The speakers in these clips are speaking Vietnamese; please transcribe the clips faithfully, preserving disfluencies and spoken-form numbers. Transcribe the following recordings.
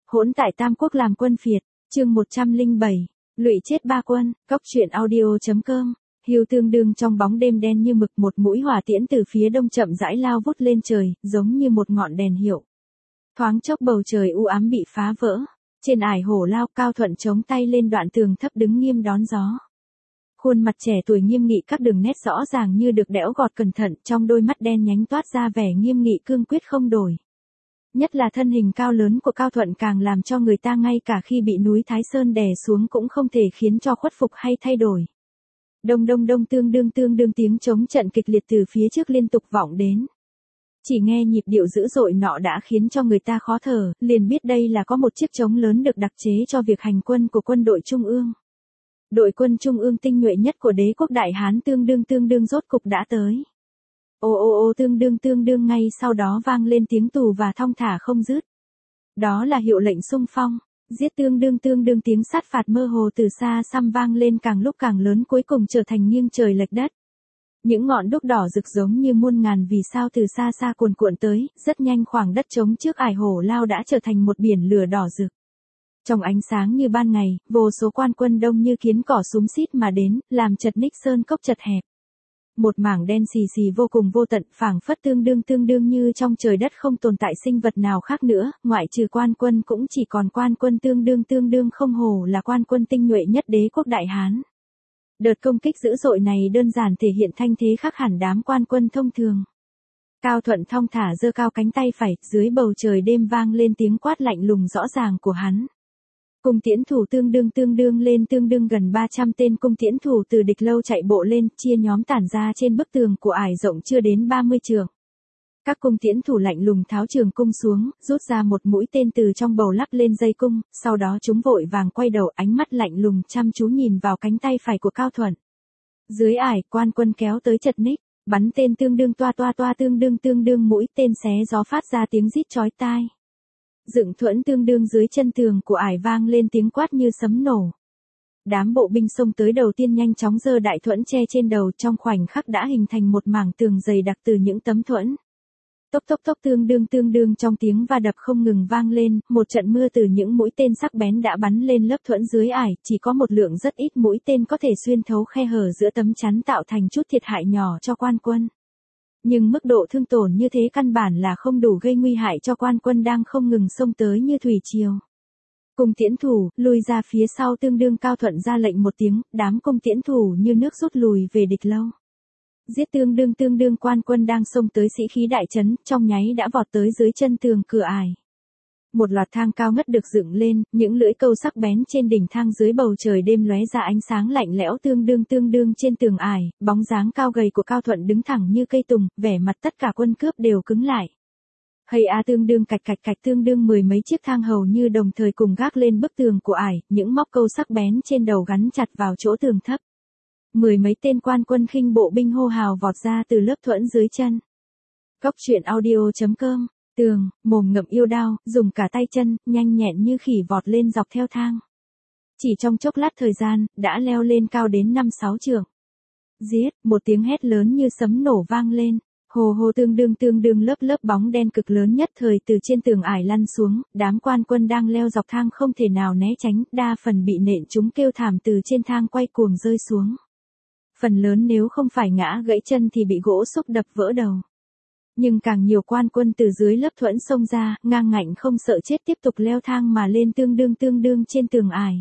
Hỗn tại Tam Quốc làm quân phiệt, chương một trăm lẻ bảy, lụy chết ba quân, Cóc truyện audio.com. Hưu tương đương trong bóng đêm đen như mực, một mũi hỏa tiễn từ phía đông chậm rãi lao vút lên trời, giống như một ngọn đèn hiệu. Thoáng chốc bầu trời u ám bị phá vỡ, trên ải hổ lao, Cao Thuận chống tay lên đoạn tường thấp đứng nghiêm đón gió. Khuôn mặt trẻ tuổi nghiêm nghị, các đường nét rõ ràng như được đẽo gọt cẩn thận, trong đôi mắt đen nhánh toát ra vẻ nghiêm nghị cương quyết không đổi. Nhất là thân hình cao lớn của Cao Thuận càng làm cho người ta ngay cả khi bị núi Thái Sơn đè xuống cũng không thể khiến cho khuất phục hay thay đổi. Đông đông đông, tương đương tương đương, tiếng trống trận kịch liệt từ phía trước liên tục vọng đến. Chỉ nghe nhịp điệu dữ dội nọ đã khiến cho người ta khó thở, liền biết đây là có một chiếc trống lớn được đặc chế cho việc hành quân của quân đội Trung ương. Đội quân Trung ương tinh nhuệ nhất của đế quốc Đại Hán tương đương tương đương rốt cục đã tới. Ô ô ô, tương đương tương đương, ngay sau đó vang lên tiếng tù và thong thả không dứt. Đó là hiệu lệnh xung phong, giết, tương đương tương đương, tiếng sát phạt mơ hồ từ xa xăm vang lên càng lúc càng lớn, cuối cùng trở thành nghiêng trời lệch đất. Những ngọn đuốc đỏ rực giống như muôn ngàn vì sao từ xa xa cuồn cuộn tới, rất nhanh khoảng đất trống trước ải hổ lao đã trở thành một biển lửa đỏ rực. Trong ánh sáng như ban ngày, vô số quan quân đông như kiến cỏ xúm xít mà đến, làm chật ních sơn cốc chật hẹp. Một mảng đen xì xì vô cùng vô tận, phảng phất tương đương tương đương như trong trời đất không tồn tại sinh vật nào khác nữa, ngoại trừ quan quân cũng chỉ còn quan quân tương đương tương đương, không hồ là quan quân tinh nhuệ nhất đế quốc Đại Hán. Đợt công kích dữ dội này đơn giản thể hiện thanh thế khác hẳn đám quan quân thông thường. Cao Thuận thong thả giơ cao cánh tay phải, dưới bầu trời đêm vang lên tiếng quát lạnh lùng rõ ràng của hắn. Cung tiễn thủ tương đương tương đương lên, tương đương gần ba trăm tên cung tiễn thủ từ địch lâu chạy bộ lên, chia nhóm tản ra trên bức tường của ải rộng chưa đến ba mươi trượng. Các cung tiễn thủ lạnh lùng tháo trường cung xuống, rút ra một mũi tên từ trong bầu lắp lên dây cung, sau đó chúng vội vàng quay đầu, ánh mắt lạnh lùng chăm chú nhìn vào cánh tay phải của Cao Thuận. Dưới ải, quan quân kéo tới chật ních, bắn tên tương đương toa toa toa, tương đương tương đương, mũi tên xé gió phát ra tiếng rít chói tai. Dựng thuẫn tương đương dưới chân tường của ải vang lên tiếng quát như sấm nổ. Đám bộ binh xông tới đầu tiên nhanh chóng giơ đại thuẫn che trên đầu, trong khoảnh khắc đã hình thành một mảng tường dày đặc từ những tấm thuẫn. Tốc tốc tốc, tương đương tương đương, trong tiếng va đập không ngừng vang lên, một trận mưa từ những mũi tên sắc bén đã bắn lên lớp thuẫn dưới ải, chỉ có một lượng rất ít mũi tên có thể xuyên thấu khe hở giữa tấm chắn tạo thành chút thiệt hại nhỏ cho quan quân. Nhưng mức độ thương tổn như thế căn bản là không đủ gây nguy hại cho quan quân đang không ngừng xông tới như thủy triều. Cung tiễn thủ, lùi ra phía sau, tương đương. Cao Thuận ra lệnh một tiếng, đám cung tiễn thủ như nước rút lùi về địch lâu. Giết, tương đương tương đương, quan quân đang xông tới sĩ khí đại trấn, trong nháy đã vọt tới dưới chân tường cửa ải. Một loạt thang cao ngất được dựng lên, những lưỡi câu sắc bén trên đỉnh thang dưới bầu trời đêm lóe ra ánh sáng lạnh lẽo, tương đương tương đương. Trên tường ải, bóng dáng cao gầy của Cao Thuận đứng thẳng như cây tùng, vẻ mặt tất cả quân cướp đều cứng lại. Hay a, tương đương cạch cạch cạch, tương đương mười mấy chiếc thang hầu như đồng thời cùng gác lên bức tường của ải, những móc câu sắc bén trên đầu gắn chặt vào chỗ tường thấp. Mười mấy tên quan quân khinh bộ binh hô hào vọt ra từ lớp thuẫn dưới chân. Cóc truyện audio.com. Tường, mồm ngậm yêu đao, dùng cả tay chân, nhanh nhẹn như khỉ vọt lên dọc theo thang. Chỉ trong chốc lát thời gian, đã leo lên cao đến năm sáu trượng. Giết, một tiếng hét lớn như sấm nổ vang lên. Hồ hồ, tương đương tương đương, lớp lớp bóng đen cực lớn nhất thời từ trên tường ải lăn xuống, đám quan quân đang leo dọc thang không thể nào né tránh, đa phần bị nện chúng kêu thảm từ trên thang quay cuồng rơi xuống. Phần lớn nếu không phải ngã gãy chân thì bị gỗ xúc đập vỡ đầu. Nhưng càng nhiều quan quân từ dưới lớp thuẫn xông ra, ngang ngạnh không sợ chết tiếp tục leo thang mà lên, tương đương tương đương trên tường ải.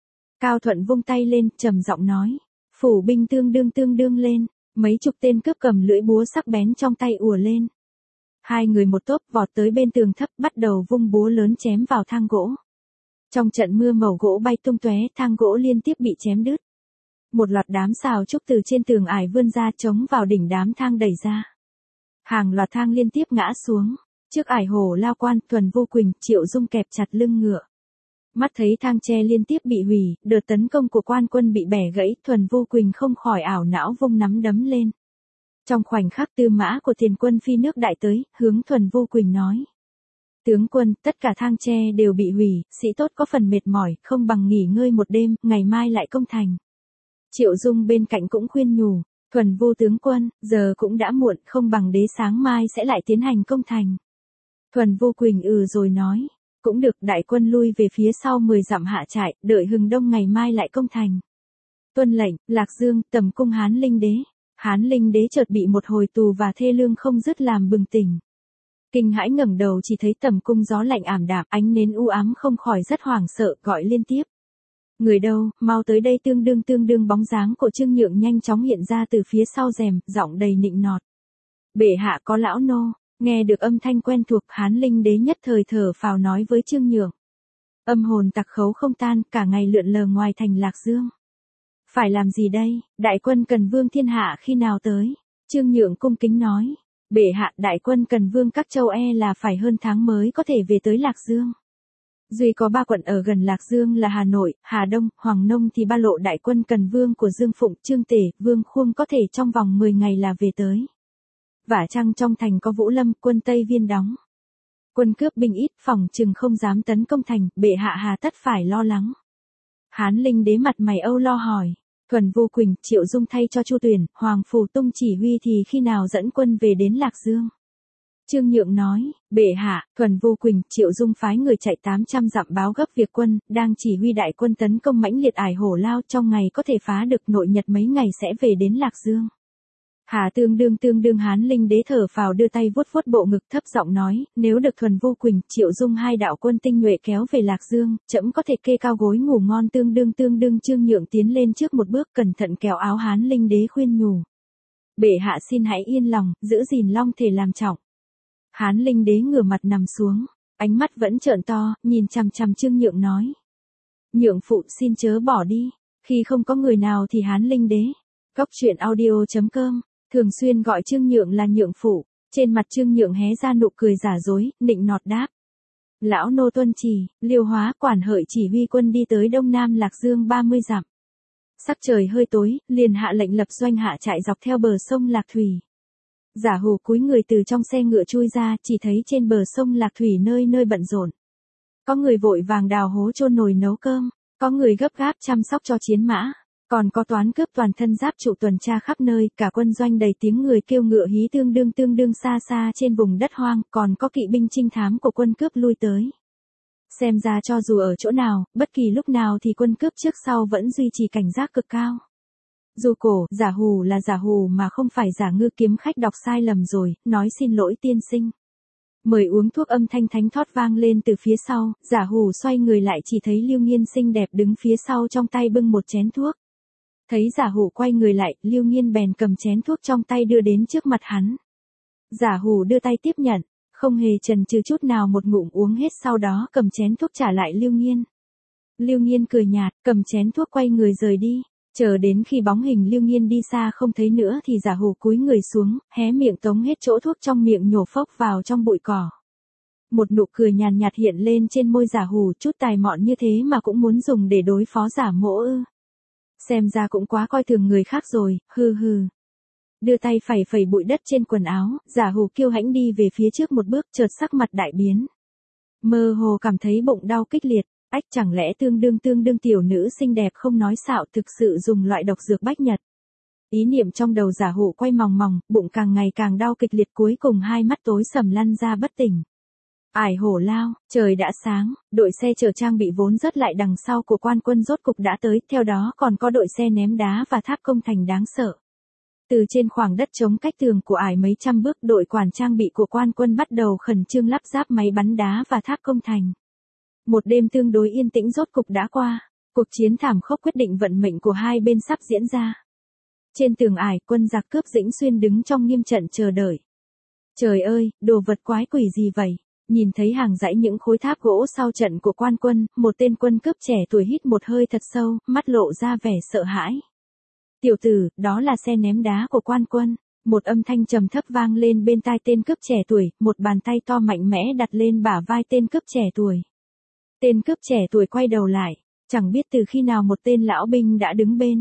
Cao Thuận vung tay lên, trầm giọng nói, phủ binh, tương đương tương đương lên, mấy chục tên cướp cầm lưỡi búa sắc bén trong tay ùa lên. Hai người một tốp vọt tới bên tường thấp, bắt đầu vung búa lớn chém vào thang gỗ. Trong trận mưa mẩu gỗ bay tung tóe, thang gỗ liên tiếp bị chém đứt. Một loạt đám sào trúc từ trên tường ải vươn ra chống vào đỉnh đám thang đẩy ra. Hàng loạt thang liên tiếp ngã xuống. Trước ải hổ lao quan, Thuần Vô Quỳnh, Triệu Dung kẹp chặt lưng ngựa. Mắt thấy thang tre liên tiếp bị hủy, đợt tấn công của quan quân bị bẻ gãy, Thuần Vô Quỳnh không khỏi ảo não vung nắm đấm lên. Trong khoảnh khắc Tư Mã của Tiền Quân phi nước đại tới, hướng Thuần Vô Quỳnh nói. Tướng quân, tất cả thang tre đều bị hủy, sĩ tốt có phần mệt mỏi, không bằng nghỉ ngơi một đêm, ngày mai lại công thành. Triệu Dung bên cạnh cũng khuyên nhủ. Thuần Vô tướng quân, giờ cũng đã muộn, không bằng đế sáng mai sẽ lại tiến hành công thành. Thuần Vô Quỳnh ừ rồi nói. Cũng được, đại quân lui về phía sau mười dặm hạ trại, đợi hừng đông ngày mai lại công thành. Tuân lệnh, Lạc Dương, tầm cung Hán Linh đế. Hán Linh đế chợt bị một hồi tù và thê lương không dứt làm bừng tỉnh. Kinh hãi ngẩng đầu chỉ thấy tầm cung gió lạnh ảm đạm, ánh nến u ám không khỏi rất hoảng sợ, gọi liên tiếp. Người đâu, mau tới đây. Tương đương tương đương bóng dáng của Trương Nhượng nhanh chóng hiện ra từ phía sau rèm, giọng đầy nịnh nọt. Bệ hạ có lão nô. Nghe được âm thanh quen thuộc, Hán Linh đế nhất thời thở phào nói với Trương Nhượng. Âm hồn tặc khấu không tan, cả ngày lượn lờ ngoài thành Lạc Dương. Phải làm gì đây, đại quân Cần Vương thiên hạ khi nào tới? Trương Nhượng cung kính nói. Bệ hạ, đại quân Cần Vương các châu e là phải hơn tháng mới có thể về tới Lạc Dương. Duy có ba quận ở gần Lạc Dương là Hà Nội, Hà Đông, Hoàng Nông thì ba lộ đại quân Cần Vương của Dương Phụng, Trương Tể, Vương Khuông có thể trong vòng mười ngày là về tới. Vả chăng trong thành có Vũ Lâm, quân Tây Viên đóng. Quân cướp binh ít, phòng chừng không dám tấn công thành, bệ hạ hà tất phải lo lắng. Hán Linh đế mặt mày âu lo hỏi. Thuần Vu Quỳnh, Triệu Dung thay cho Chu Tuyền, Hoàng Phù Tung chỉ huy thì khi nào dẫn quân về đến Lạc Dương? Trương Nhượng nói, bệ hạ, Thuần Vu Quỳnh, Triệu Dung phái người chạy tám trăm dặm báo gấp việc quân, đang chỉ huy đại quân tấn công mãnh liệt Ải Hổ Lao, trong ngày có thể phá được nội nhật mấy ngày sẽ về đến Lạc Dương. Hà tương đương tương đương Hán Linh đế thở phào đưa tay vuốt vuốt bộ ngực thấp giọng nói, nếu được Thuần Vu Quỳnh, Triệu Dung hai đạo quân tinh nhuệ kéo về Lạc Dương, trẫm có thể kê cao gối ngủ ngon. Tương đương tương đương Trương Nhượng tiến lên trước một bước cẩn thận kéo áo Hán Linh đế khuyên nhủ. Bệ hạ xin hãy yên lòng, giữ gìn long thể làm trọng. Hán Linh đế ngửa mặt nằm xuống, ánh mắt vẫn trợn to, nhìn chằm chằm Trương Nhượng nói. Nhượng phụ xin chớ bỏ đi, khi không có người nào thì Hán Linh đế. Góc truyện audio chấm com thường xuyên gọi Trương Nhượng là Nhượng phụ, trên mặt Trương Nhượng hé ra nụ cười giả dối, nịnh nọt đáp. Lão nô tuân chỉ, Liêu Hóa quản hợi chỉ huy quân đi tới đông nam Lạc Dương ba mươi dặm. Sắc trời hơi tối, liền hạ lệnh lập doanh hạ trại dọc theo bờ sông Lạc Thủy. Giả Hù cúi người từ trong xe ngựa chui ra, chỉ thấy trên bờ sông Lạc Thủy nơi nơi bận rộn. Có người vội vàng đào hố chôn nồi nấu cơm, có người gấp gáp chăm sóc cho chiến mã. Còn có toán cướp toàn thân giáp trụ tuần tra khắp nơi, cả quân doanh đầy tiếng người kêu ngựa hí tương đương tương đương xa xa trên vùng đất hoang, còn có kỵ binh trinh thám của quân cướp lui tới. Xem ra cho dù ở chỗ nào, bất kỳ lúc nào thì quân cướp trước sau vẫn duy trì cảnh giác cực cao. Dù cổ, Giả Hù là Giả Hù mà không phải Giả Ngư kiếm khách đọc sai lầm rồi, nói xin lỗi tiên sinh. Mời uống thuốc. Âm thanh thánh thót vang lên từ phía sau, Giả Hù xoay người lại chỉ thấy Lưu Nghiên xinh đẹp đứng phía sau trong tay bưng một chén thuốc. Thấy Giả Hù quay người lại, Lưu Nghiên bèn cầm chén thuốc trong tay đưa đến trước mặt hắn. Giả Hù đưa tay tiếp nhận, không hề chần chừ chút nào một ngụm uống hết, sau đó cầm chén thuốc trả lại Lưu Nghiên. Lưu Nghiên cười nhạt, cầm chén thuốc quay người rời đi. Chờ đến khi bóng hình Lưu Nghiên đi xa không thấy nữa thì Giả Hù cúi người xuống, hé miệng tống hết chỗ thuốc trong miệng nhổ phốc vào trong bụi cỏ. Một nụ cười nhàn nhạt hiện lên trên môi Giả Hù, chút tài mọn như thế mà cũng muốn dùng để đối phó Giả Mỗ ư? Xem ra cũng quá coi thường người khác rồi, hừ hừ. Đưa tay phẩy phẩy bụi đất trên quần áo, Giả Hù kiêu hãnh đi về phía trước một bước, chợt sắc mặt đại biến. Mơ hồ cảm thấy bụng đau kịch liệt, ách chẳng lẽ tương đương tương đương tiểu nữ xinh đẹp không nói xạo thực sự dùng loại độc dược bách nhật. Ý niệm trong đầu Giả Hù quay mòng mòng, bụng càng ngày càng đau kịch liệt, cuối cùng hai mắt tối sầm lăn ra bất tỉnh. Ải Hổ Lao, trời đã sáng, đội xe chở trang bị vốn rất lại đằng sau của quan quân rốt cục đã tới, theo đó còn có đội xe ném đá và tháp công thành đáng sợ. Từ trên khoảng đất trống cách tường của ải mấy trăm bước, đội quản trang bị của quan quân bắt đầu khẩn trương lắp ráp máy bắn đá và tháp công thành. Một đêm tương đối yên tĩnh rốt cục đã qua, cuộc chiến thảm khốc quyết định vận mệnh của hai bên sắp diễn ra. Trên tường ải, quân giặc cướp Dĩnh Xuyên đứng trong nghiêm trận chờ đợi. Trời ơi, đồ vật quái quỷ gì vậy? Nhìn thấy hàng dãy những khối tháp gỗ sau trận của quan quân, một tên quân cướp trẻ tuổi hít một hơi thật sâu, mắt lộ ra vẻ sợ hãi. Tiểu tử, đó là xe ném đá của quan quân. Một âm thanh trầm thấp vang lên bên tai tên cướp trẻ tuổi, một bàn tay to mạnh mẽ đặt lên bả vai tên cướp trẻ tuổi. Tên cướp trẻ tuổi quay đầu lại, chẳng biết từ khi nào một tên lão binh đã đứng bên.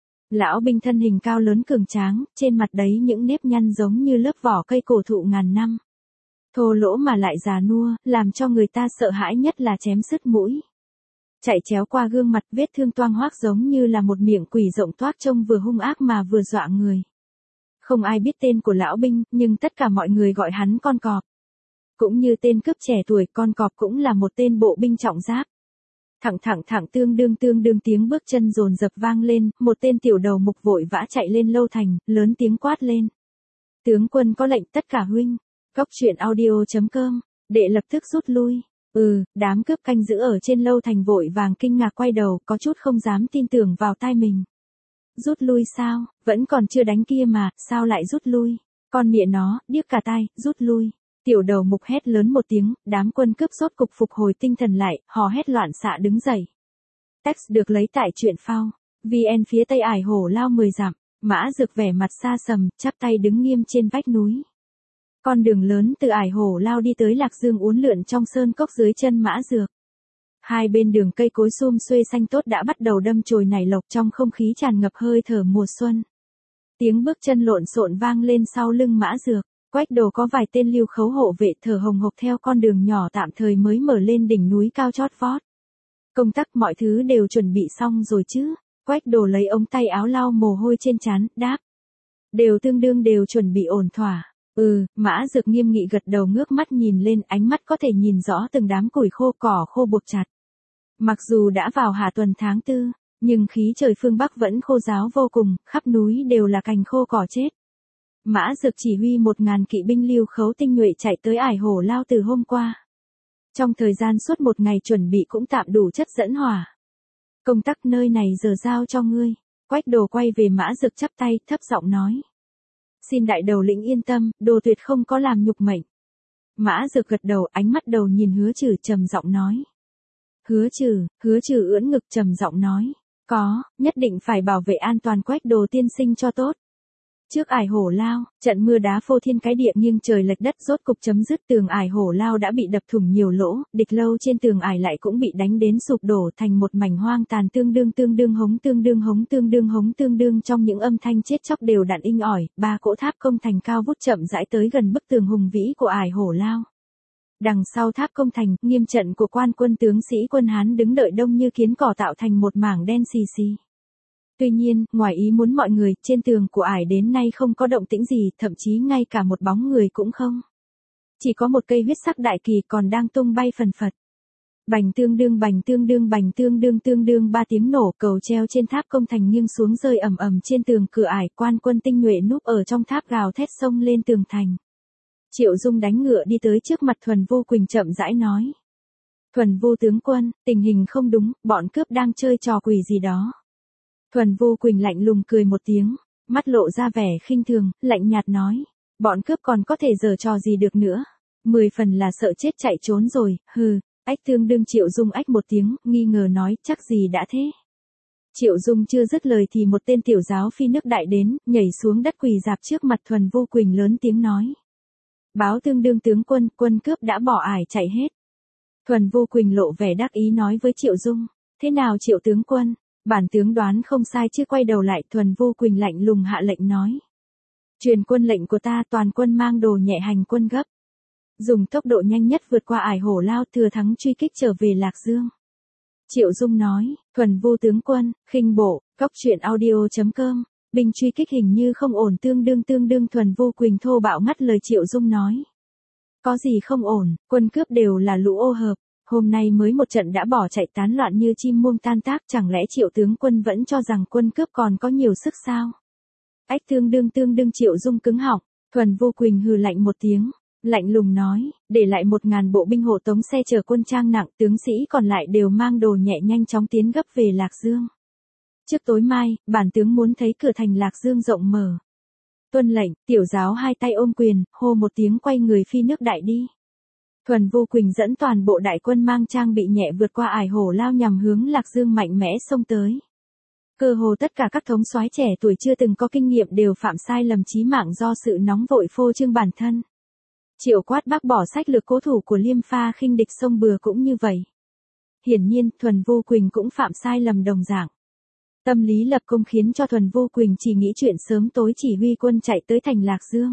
Lão binh thân hình cao lớn cường tráng, trên mặt đấy những nếp nhăn giống như lớp vỏ cây cổ thụ ngàn năm. Thô lỗ mà lại già nua, làm cho người ta sợ hãi nhất là chém sứt mũi. Chạy chéo qua gương mặt, vết thương toang hoác giống như là một miệng quỷ rộng toác, trông vừa hung ác mà vừa dọa người. Không ai biết tên của lão binh, nhưng tất cả mọi người gọi hắn con cọp. Cũng như tên cướp trẻ tuổi, con cọp cũng là một tên bộ binh trọng giáp. Thẳng thẳng thẳng tương đương tương đương tiếng bước chân dồn dập vang lên, một tên tiểu đầu mục vội vã chạy lên lâu thành, lớn tiếng quát lên. Tướng quân có lệnh tất cả huynh. Góc truyện audio chấm com, đệ lập tức rút lui. Ừ, đám cướp canh giữ ở trên lâu thành vội vàng kinh ngạc quay đầu, có chút không dám tin tưởng vào tai mình. Rút lui sao, vẫn còn chưa đánh kia mà, sao lại rút lui? Con mẹ nó, điếc cả tai, rút lui. Tiểu đầu mục hét lớn một tiếng, đám quân cướp rốt cục phục hồi tinh thần lại, hò hét loạn xạ đứng dậy. Text được lấy tại truyện phao. vê en phía tây ải hổ lao mười dặm, Mã Dược vẻ mặt xa sầm, chắp tay đứng nghiêm trên vách núi. Con đường lớn từ ải hổ lao đi tới Lạc Dương uốn lượn trong sơn cốc dưới chân Mã Dược. Hai bên đường cây cối sum xuê xanh tốt đã bắt đầu đâm chồi nảy lộc trong không khí tràn ngập hơi thở mùa xuân. Tiếng bước chân lộn xộn vang lên sau lưng Mã Dược. Quách Đồ có vài tên lưu khấu hộ vệ thở hồng hộc theo con đường nhỏ tạm thời mới mở lên đỉnh núi cao chót vót. Công tắc mọi thứ đều chuẩn bị xong rồi chứ? Quách Đồ lấy ống tay áo lau mồ hôi trên trán, đáp. Đều tương đương đều chuẩn bị ổn thỏa. Ừ, Mã Dược nghiêm nghị gật đầu ngước mắt nhìn lên, ánh mắt có thể nhìn rõ từng đám củi khô cỏ khô buộc chặt. Mặc dù đã vào hạ tuần tháng tư, nhưng khí trời phương Bắc vẫn khô ráo vô cùng, khắp núi đều là cành khô cỏ chết. Mã Dược chỉ huy một ngàn kỵ binh lưu khấu tinh nhuệ chạy tới ải hổ lao từ hôm qua. Trong thời gian suốt một ngày chuẩn bị cũng tạm đủ chất dẫn hỏa. Công tắc nơi này giờ giao cho ngươi. Quách Đồ quay về Mã Dược chắp tay, thấp giọng nói. Xin đại đầu lĩnh yên tâm, Đồ tuyệt không có làm nhục mệnh. Mã Dược gật đầu, ánh mắt đầu nhìn Hứa Trừ trầm giọng nói. Hứa Trừ, Hứa Trừ ưỡn ngực trầm giọng nói. Có, nhất định phải bảo vệ an toàn Quách Đồ tiên sinh cho tốt. Trước ải hổ lao, trận mưa đá phô thiên cái địa nghiêng trời lệch đất rốt cục chấm dứt, tường ải hổ lao đã bị đập thủng nhiều lỗ, địch lâu trên tường ải lại cũng bị đánh đến sụp đổ thành một mảnh hoang tàn, tương đương tương đương hống tương đương hống tương đương hống tương đương trong những âm thanh chết chóc đều đặn inh ỏi, ba cỗ tháp công thành cao vút chậm rãi tới gần bức tường hùng vĩ của ải hổ lao. Đằng sau tháp công thành, nghiêm trận của quan quân tướng sĩ quân Hán đứng đợi đông như kiến cỏ tạo thành một mảng đen xì xì. Tuy nhiên, ngoài ý muốn mọi người, trên tường của ải đến nay không có động tĩnh gì, thậm chí ngay cả một bóng người cũng không. Chỉ có một cây huyết sắc đại kỳ còn đang tung bay phần phật. Bành tương đương bành tương đương bành tương đương tương đương ba tiếng nổ, cầu treo trên tháp công thành nghiêng xuống rơi ầm ầm trên tường cửa ải, quan quân tinh nhuệ núp ở trong tháp gào thét xông lên tường thành. Triệu Dung đánh ngựa đi tới trước mặt Thuần Vô Quỳnh chậm rãi nói. Thuần Vô tướng quân, tình hình không đúng, bọn cướp đang chơi trò quỷ gì đó. Thuần Vô Quỳnh lạnh lùng cười một tiếng, mắt lộ ra vẻ khinh thường, lạnh nhạt nói. Bọn cướp còn có thể giở trò gì được nữa. Mười phần là sợ chết chạy trốn rồi, hừ. Ách tương đương Triệu Dung ách một tiếng, nghi ngờ nói, chắc gì đã thế. Triệu Dung chưa dứt lời thì một tên tiểu giáo phi nước đại đến, nhảy xuống đất quỳ dạp trước mặt Thuần Vô Quỳnh lớn tiếng nói. Báo tương đương tướng quân, quân cướp đã bỏ ải chạy hết. Thuần Vô Quỳnh lộ vẻ đắc ý nói với Triệu Dung. Thế nào Triệu tướng quân? Bản tướng đoán không sai chứ. Quay đầu lại Thuần Vô Quỳnh lạnh lùng hạ lệnh nói. Truyền quân lệnh của ta, toàn quân mang đồ nhẹ hành quân gấp. Dùng tốc độ nhanh nhất vượt qua ải hổ lao, thừa thắng truy kích trở về Lạc Dương. Triệu Dung nói, Thuần Vô tướng quân, khinh bộ, góc truyện audio chấm com, binh truy kích hình như không ổn tương đương tương đương Thuần Vô Quỳnh thô bạo ngắt lời Triệu Dung nói. Có gì không ổn, quân cướp đều là lũ ô hợp, hôm nay mới một trận đã bỏ chạy tán loạn như chim muông tan tác, chẳng lẽ Triệu tướng quân vẫn cho rằng quân cướp còn có nhiều sức sao? Ách tương đương tương đương Triệu Dung cứng họng, Thuần Vô Quỳnh hừ lạnh một tiếng. Lạnh lùng nói, để lại một ngàn bộ binh hộ tống xe chở quân trang nặng, tướng sĩ còn lại đều mang đồ nhẹ nhanh chóng tiến gấp về Lạc Dương. Trước tối mai, bản tướng muốn thấy cửa thành Lạc Dương rộng mở. Tuân lệnh, tiểu giáo hai tay ôm quyền, hô một tiếng quay người phi nước đại đi. Thuần Vô Quỳnh dẫn toàn bộ đại quân mang trang bị nhẹ vượt qua ải hổ lao nhằm hướng Lạc Dương mạnh mẽ xông tới. Cơ hồ tất cả các thống soái trẻ tuổi chưa từng có kinh nghiệm đều phạm sai lầm chí mạng do sự nóng vội phô trương bản thân. Triệu Quát bác bỏ sách lược cố thủ của Liêm Pha khinh địch sông bừa cũng như vậy. Hiển nhiên, Thuần Vô Quỳnh cũng phạm sai lầm đồng dạng. Tâm lý lập công khiến cho Thuần Vô Quỳnh chỉ nghĩ chuyện sớm tối chỉ huy quân chạy tới thành Lạc Dương.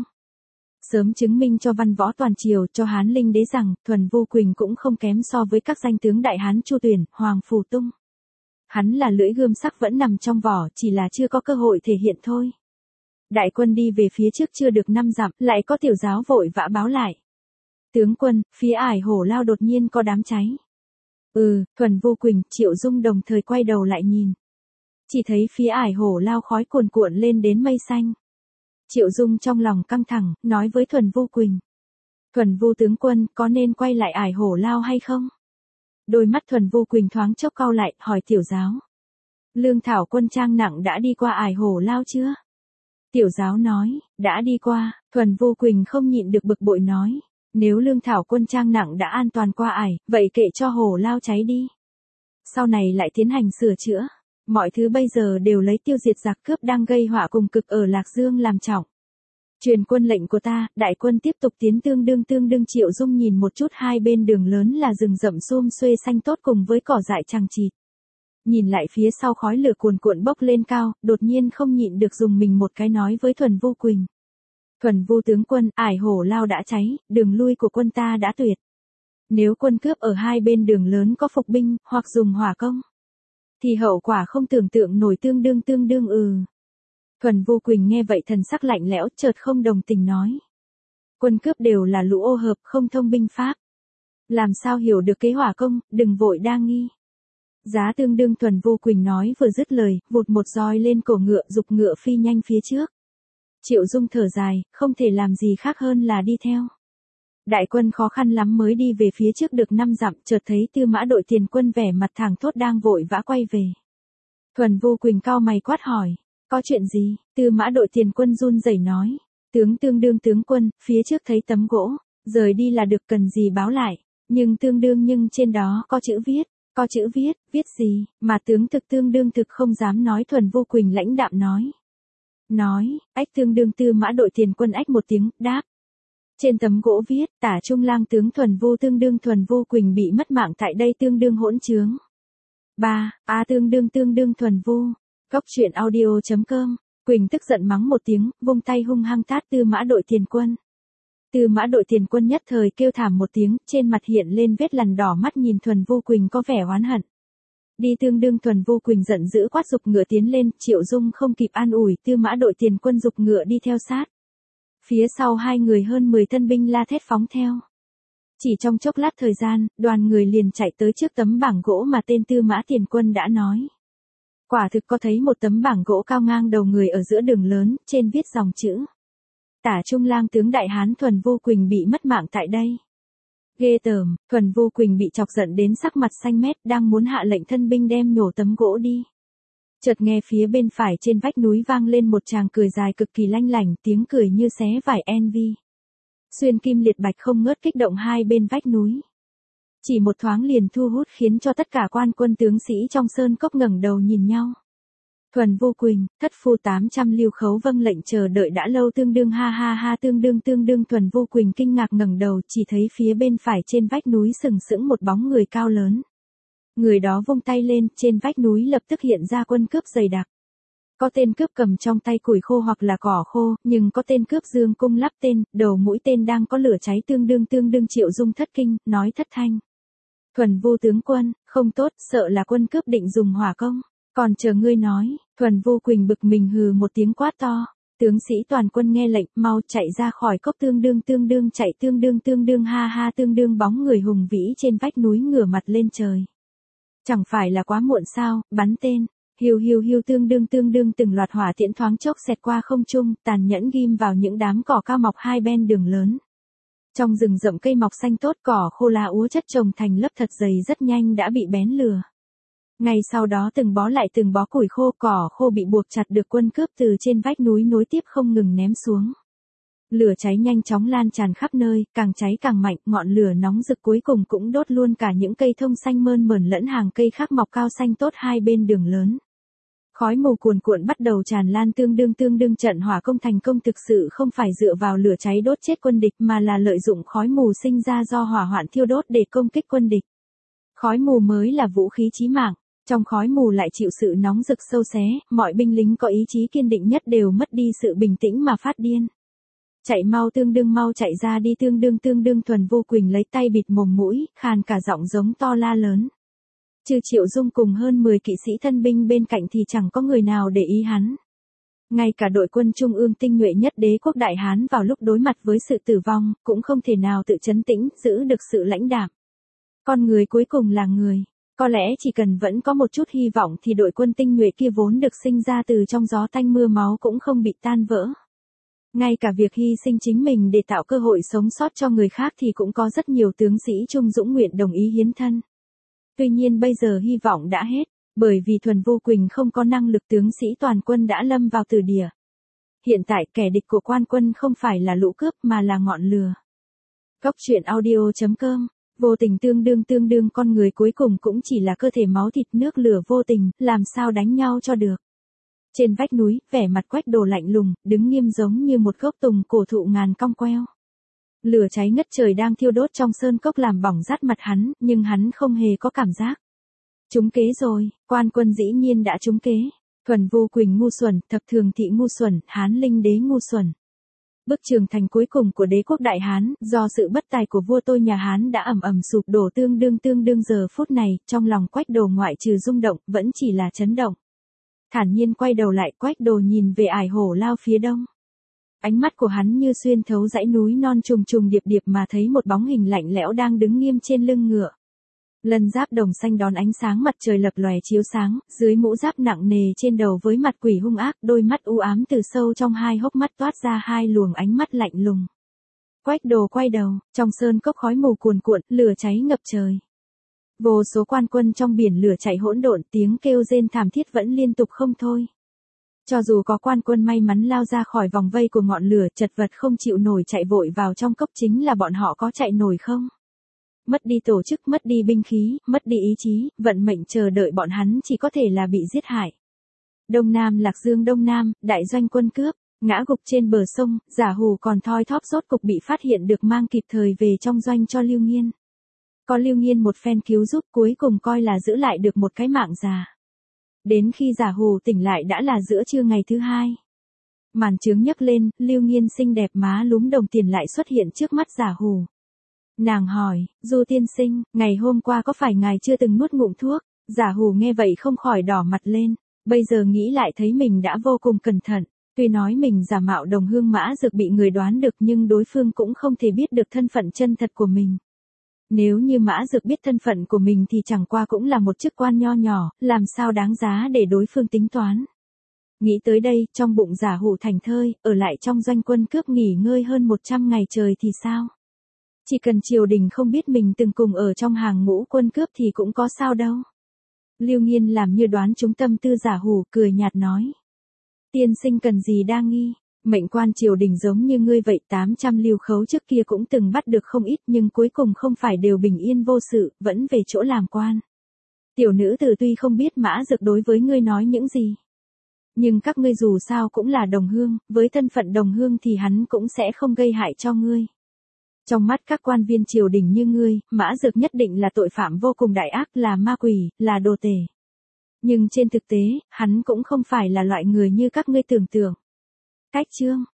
Sớm chứng minh cho văn võ toàn triều, cho Hán Linh đế rằng, Thuần Vô Quỳnh cũng không kém so với các danh tướng Đại Hán Chu Tuyển, Hoàng Phủ Tung. Hắn là lưỡi gươm sắc vẫn nằm trong vỏ, chỉ là chưa có cơ hội thể hiện thôi. Đại quân đi về phía trước chưa được năm dặm, lại có tiểu giáo vội vã báo lại. Tướng quân, phía ải hổ lao đột nhiên có đám cháy. Ừ, Thuần Vô Quỳnh, Triệu Dung đồng thời quay đầu lại nhìn. Chỉ thấy phía ải hổ lao khói cuồn cuộn lên đến mây xanh. Triệu Dung trong lòng căng thẳng, nói với Thuần Vô Quỳnh. Thuần Vô tướng quân, có nên quay lại ải hổ lao hay không? Đôi mắt Thuần Vô Quỳnh thoáng chốc cau lại, hỏi tiểu giáo. Lương thảo quân trang nặng đã đi qua ải hổ lao chưa? Tiểu giáo nói, đã đi qua. Thuần Vô Quỳnh không nhịn được bực bội nói. Nếu lương thảo quân trang nặng đã an toàn qua ải, vậy kệ cho hổ lao cháy đi. Sau này lại tiến hành sửa chữa. Mọi thứ bây giờ đều lấy tiêu diệt giặc cướp đang gây họa cùng cực ở Lạc Dương làm trọng. Truyền quân lệnh của ta, đại quân tiếp tục tiến tương đương tương đương. Triệu Dung nhìn một chút hai bên đường lớn là rừng rậm sum xuê xanh tốt cùng với cỏ dại chằng chịt. Nhìn lại phía sau khói lửa cuồn cuộn bốc lên cao, đột nhiên không nhịn được dùng mình một cái nói với Thuần Vô Quỳnh. Thuần Vô tướng quân, ải hổ lao đã cháy, đường lui của quân ta đã tuyệt. Nếu quân cướp ở hai bên đường lớn có phục binh, hoặc dùng hỏa công, thì hậu quả không tưởng tượng nổi tương đương tương đương ừ. Thuần Vô Quỳnh nghe vậy thần sắc lạnh lẽo, chợt không đồng tình nói. Quân cướp đều là lũ ô hợp, không thông binh pháp. Làm sao hiểu được kế hỏa công, đừng vội đa nghi. Giá tương đương. Thuần Vô Quỳnh nói vừa dứt lời, vụt một roi lên cổ ngựa, giục ngựa phi nhanh phía trước. Triệu Dung thở dài, không thể làm gì khác hơn là đi theo. Đại quân khó khăn lắm mới đi về phía trước được năm dặm, chợt thấy Tư Mã đội tiền quân vẻ mặt thẳng thốt đang vội vã quay về. Thuần Vô Quỳnh cau mày quát hỏi, có chuyện gì? Tư Mã đội tiền quân run rẩy nói, tướng tương đương tướng quân, phía trước thấy tấm gỗ, rời đi là được, cần gì báo lại, nhưng tương đương nhưng trên đó có chữ viết, có chữ viết, viết gì, mà tướng thực tương đương thực không dám nói. Thuần Vô Quỳnh lãnh đạm nói. Nói, ách tương đương. Tư Mã đội tiền quân ách một tiếng, đáp. Trên tấm gỗ viết, tả trung lang tướng Thuần Vô tương đương. Thuần Vô Quỳnh bị mất mạng tại đây tương đương hỗn trướng. ba. A tương đương tương đương Thuần Vô. Góc truyện audio chấm com. Quỳnh tức giận mắng một tiếng, vung tay hung hăng tát Tư Mã đội tiền quân. Tư Mã đội tiền quân nhất thời kêu thảm một tiếng, trên mặt hiện lên vết lằn đỏ, mắt nhìn Thuần Vô Quỳnh có vẻ oán hận. Đi tương đương. Thuần Vô Quỳnh giận dữ quát giục ngựa tiến lên, Triệu Dung không kịp an ủi, Tư Mã đội tiền quân giục ngựa đi theo sát. Phía sau hai người hơn mười thân binh la thét phóng theo. Chỉ trong chốc lát thời gian, đoàn người liền chạy tới trước tấm bảng gỗ mà tên Tư Mã tiền quân đã nói. Quả thực có thấy một tấm bảng gỗ cao ngang đầu người ở giữa đường lớn, trên viết dòng chữ. Tả trung lang tướng đại hán Thuần Vô Quỳnh bị mất mạng tại đây. Ghê tởm. Thuần Vô Quỳnh bị chọc giận đến sắc mặt xanh mét, đang muốn hạ lệnh thân binh đem nhổ tấm gỗ đi. Chợt nghe phía bên phải trên vách núi vang lên một tràng cười dài cực kỳ lanh lảnh, tiếng cười như xé vải envy. Xuyên kim liệt bạch không ngớt kích động hai bên vách núi. Chỉ một thoáng liền thu hút khiến cho tất cả quan quân tướng sĩ trong sơn cốc ngẩng đầu nhìn nhau. Thuần Vô Quỳnh, thất phu tám trăm lưu khấu vâng lệnh chờ đợi đã lâu tương đương ha ha ha tương đương tương đương. Thuần Vô Quỳnh kinh ngạc ngẩng đầu, chỉ thấy phía bên phải trên vách núi sừng sững một bóng người cao lớn. Người đó vung tay lên, trên vách núi lập tức hiện ra quân cướp dày đặc. Có tên cướp cầm trong tay củi khô hoặc là cỏ khô, nhưng có tên cướp dương cung lắp tên, đầu mũi tên đang có lửa cháy tương đương tương đương. Triệu Dung thất kinh, nói thất thanh. Thuần Vô tướng quân, không tốt, sợ là quân cướp định dùng hỏa công. Còn chờ ngươi nói. Thuần Vô Quỳnh bực mình hừ một tiếng quát to. Tướng sĩ toàn quân nghe lệnh, mau chạy ra khỏi cốc tương đương tương đương. Chạy tương đương tương đương ha ha tương đương. Bóng người hùng vĩ trên vách núi ngửa mặt lên trời. Chẳng phải là quá muộn sao, bắn tên. Hiu hiu hiu tương đương tương đương. Từng loạt hỏa tiễn thoáng chốc xẹt qua không trung, tàn nhẫn ghim vào những đám cỏ cao mọc hai bên đường lớn. Trong rừng rậm cây mọc xanh tốt, cỏ khô lá úa chất chồng thành lớp thật dày, rất nhanh đã bị bén lửa. Ngay sau đó từng bó lại từng bó củi khô, cỏ khô bị buộc chặt được quân cướp từ trên vách núi nối tiếp không ngừng ném xuống. Lửa cháy nhanh chóng lan tràn khắp nơi, càng cháy càng mạnh, ngọn lửa nóng rực cuối cùng cũng đốt luôn cả những cây thông xanh mơn mởn lẫn hàng cây khác mọc cao xanh tốt hai bên đường lớn. Khói mù cuồn cuộn bắt đầu tràn lan tương đương tương đương. Trận hỏa công thành công thực sự không phải dựa vào lửa cháy đốt chết quân địch mà là lợi dụng khói mù sinh ra do hỏa hoạn thiêu đốt để công kích quân địch. Khói mù mới là vũ khí chí mạng. Trong khói mù lại chịu sự nóng rực sâu xé, mọi binh lính có ý chí kiên định nhất đều mất đi sự bình tĩnh mà phát điên. Chạy mau tương đương, mau chạy ra đi tương đương tương đương. Thuần Vô Quỳnh lấy tay bịt mồm mũi, khàn cả giọng giống to la lớn. Trừ Triệu Dung cùng hơn mười kỵ sĩ thân binh bên cạnh thì chẳng có người nào để ý hắn. Ngay cả đội quân trung ương tinh nhuệ nhất đế quốc Đại Hán vào lúc đối mặt với sự tử vong, cũng không thể nào tự trấn tĩnh, giữ được sự lãnh đạm. Con người cuối cùng là người. Có lẽ chỉ cần vẫn có một chút hy vọng thì đội quân tinh nhuệ kia vốn được sinh ra từ trong gió tanh mưa máu cũng không bị tan vỡ. Ngay cả việc hy sinh chính mình để tạo cơ hội sống sót cho người khác thì cũng có rất nhiều tướng sĩ trung dũng nguyện đồng ý hiến thân. Tuy nhiên bây giờ hy vọng đã hết, bởi vì Thuần Vô Quỳnh không có năng lực, tướng sĩ toàn quân đã lâm vào tử địa. Hiện tại kẻ địch của quan quân không phải là lũ cướp mà là ngọn lửa. Góc truyện audio chấm com. Vô tình tương đương tương đương con người cuối cùng cũng chỉ là cơ thể máu thịt nước lửa vô tình, làm sao đánh nhau cho được. Trên vách núi, vẻ mặt Quách Đồ lạnh lùng, đứng nghiêm giống như một gốc tùng cổ thụ ngàn cong queo. Lửa cháy ngất trời đang thiêu đốt trong sơn cốc làm bỏng rát mặt hắn, nhưng hắn không hề có cảm giác. Trúng kế rồi, quan quân dĩ nhiên đã trúng kế. Thuần Vô Quỳnh ngu xuẩn, Thập Thường Thị ngu xuẩn, Hán Linh Đế ngu xuẩn. Bức trường thành cuối cùng của đế quốc Đại Hán, do sự bất tài của vua tôi nhà Hán đã ầm ầm sụp đổ tương đương tương đương giờ phút này, trong lòng Quách Đồ ngoại trừ rung động, vẫn chỉ là chấn động. Thản nhiên quay đầu lại, Quách Đồ nhìn về ải hổ lao phía đông. Ánh mắt của hắn như xuyên thấu dãy núi non trùng trùng điệp điệp mà thấy một bóng hình lạnh lẽo đang đứng nghiêm trên lưng ngựa. Lân giáp đồng xanh đón ánh sáng mặt trời lập lòe chiếu sáng, dưới mũ giáp nặng nề trên đầu với mặt quỷ hung ác, đôi mắt u ám từ sâu trong hai hốc mắt toát ra hai luồng ánh mắt lạnh lùng. Quách Đồ quay đầu, trong sơn cốc khói mù cuồn cuộn, lửa cháy ngập trời. Vô số quan quân trong biển lửa chạy hỗn độn, tiếng kêu rên thảm thiết vẫn liên tục không thôi. Cho dù có quan quân may mắn lao ra khỏi vòng vây của ngọn lửa, chật vật không chịu nổi chạy vội vào trong cốc, chính là bọn họ có chạy nổi không? Mất đi tổ chức, mất đi binh khí, mất đi ý chí, vận mệnh chờ đợi bọn hắn chỉ có thể là bị giết hại. Đông Nam Lạc Dương Đông Nam, đại doanh quân cướp, ngã gục trên bờ sông, Giả Hù còn thoi thóp rốt cục bị phát hiện được, mang kịp thời về trong doanh cho Lưu Nghiên. Có Lưu Nghiên một phen cứu giúp, cuối cùng coi là giữ lại được một cái mạng già. Đến khi Giả Hù tỉnh lại đã là giữa trưa ngày thứ hai. Màn chướng nhấc lên, Lưu Nghiên xinh đẹp má lúm đồng tiền lại xuất hiện trước mắt Giả Hù. Nàng hỏi, Du tiên sinh, ngày hôm qua có phải ngài chưa từng nuốt ngụm thuốc? Giả Hù nghe vậy không khỏi đỏ mặt lên, bây giờ nghĩ lại thấy mình đã vô cùng cẩn thận, tuy nói mình giả mạo đồng hương Mã Dực bị người đoán được nhưng đối phương cũng không thể biết được thân phận chân thật của mình. Nếu như Mã Dực biết thân phận của mình thì chẳng qua cũng là một chức quan nho nhỏ, làm sao đáng giá để đối phương tính toán. Nghĩ tới đây, trong bụng Giả Hù thành thơi, ở lại trong doanh quân cướp nghỉ ngơi hơn một trăm ngày trời thì sao? Chỉ cần triều đình không biết mình từng cùng ở trong hàng ngũ quân cướp thì cũng có sao đâu. Lưu Nghiên làm như đoán trúng tâm tư Giả Hù, cười nhạt nói. Tiên sinh cần gì đa nghi, mệnh quan triều đình giống như ngươi vậy, tám trăm lưu khấu trước kia cũng từng bắt được không ít nhưng cuối cùng không phải đều bình yên vô sự, vẫn về chỗ làm quan. Tiểu nữ tử tuy không biết Mã Dực đối với ngươi nói những gì. Nhưng các ngươi dù sao cũng là đồng hương, với thân phận đồng hương thì hắn cũng sẽ không gây hại cho ngươi. Trong mắt các quan viên triều đình như ngươi, Mã Dực nhất định là tội phạm vô cùng đại ác, là ma quỷ, là đồ tể. Nhưng trên thực tế, hắn cũng không phải là loại người như các ngươi tưởng tượng. Cách chương